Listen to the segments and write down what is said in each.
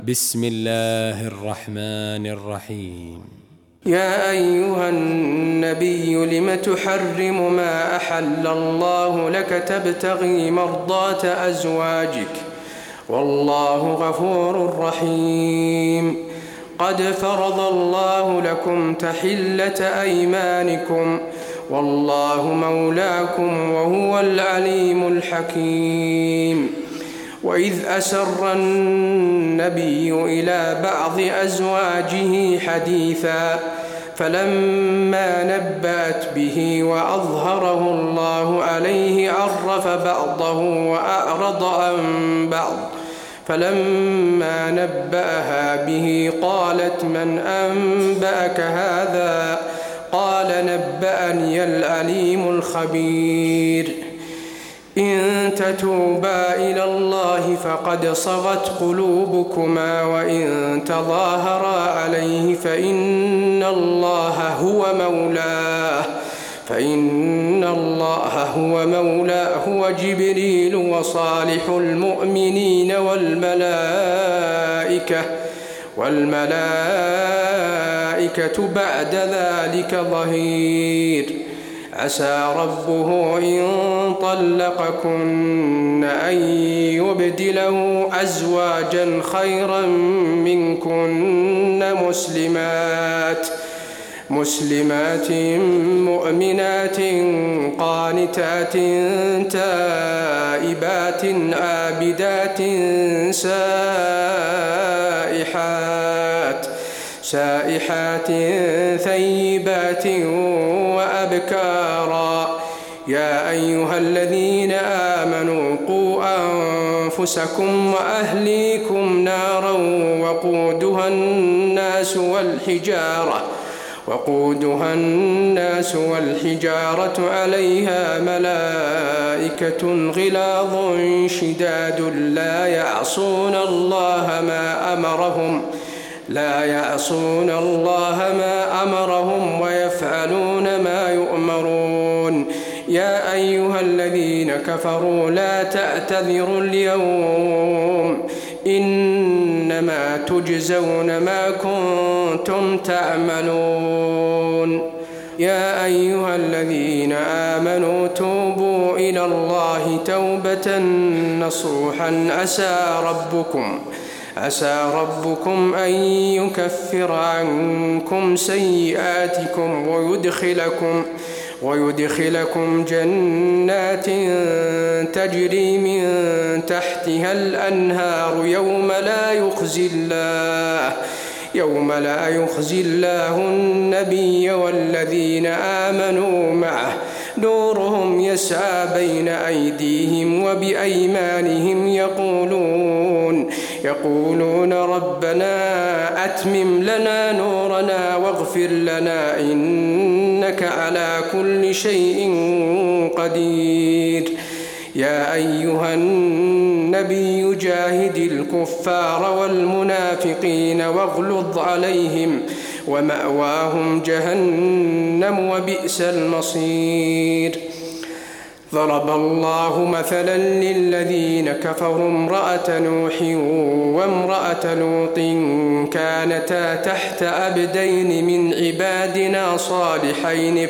بسم الله الرحمن الرحيم. يا أيها النبي لم تحرم ما أحل الله لك تبتغي مرضات أزواجك والله غفور رحيم. قد فرض الله لكم تحلة أيمانكم والله مولاكم وهو العليم الحكيم. وإذ أسر النبي إلى بعض أزواجه حديثا فلما نبأت به وأظهره الله عليه عرف بعضه وأعرض عن بعض. فلما نبأها به قالت من أنبأك هذا؟ قال نبأني العليم الخبير. إن تتوبا إلى الله فقد صغت قلوبكما وإن تظاهرا عليه فإن الله هو مولاه وجبريل وصالح المؤمنين والملائكة بعد ذلك ظهير. عسى ربه إن طلقكن أن يبدله أزواجا خيرا منكن مسلمات مؤمنات قانتات تائبات عابدات سائحات ثيبات وأبكارا. يا أيها الذين آمنوا قوا أنفسكم وأهليكم نارا وقودها الناس والحجارة عليها ملائكة غلاظ شداد لا يعصون الله ما أمرهم ويفعلون ما يؤمرون. يا أيها الذين كفروا لا تعتذروا اليوم إنما تجزون ما كنتم تعملون. يا أيها الذين آمنوا توبوا إلى الله توبة نصوحا عسى ربكم أن يكفر عنكم سيئاتكم ويدخلكم جنات تجري من تحتها الأنهار يوم لا يخزي الله النبي والذين آمنوا معه نورهم يسعى بين أيديهم وبأيمانهم يقولون ربنا أتمم لنا نورنا واغفر لنا إنك على كل شيء قدير. يا أيها النبي جاهد الكفار والمنافقين واغلظ عليهم ومأواهم جهنم وبئس المصير. ضرب الله مثلا للذين كفروا امرأة نوح وامرأة لوط كانتا تحت عبدين من عبادنا صالحين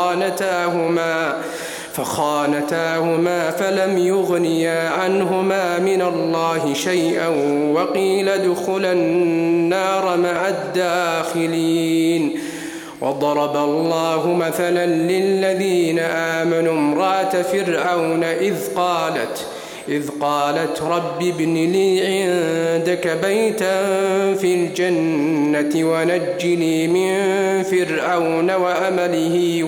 فخانتاهما فلم يغنيا عنهما من الله شيئا وقيل ادخلا النار مع الداخلين. وضرب الله مثلا للذين آمنوا امرأة فرعون إذ قالت رب ابن لي عندك بيتا في الجنة ونجني من فرعون وعمله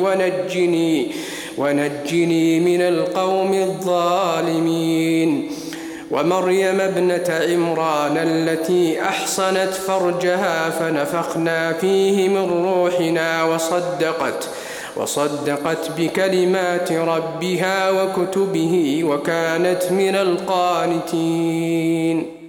ونجني من القوم الظالمين. ومريم ابنة عمران التي أحصنت فرجها فنفخنا فيه من روحنا وصدقت بكلمات ربها وكتبه وكانت من القانتين.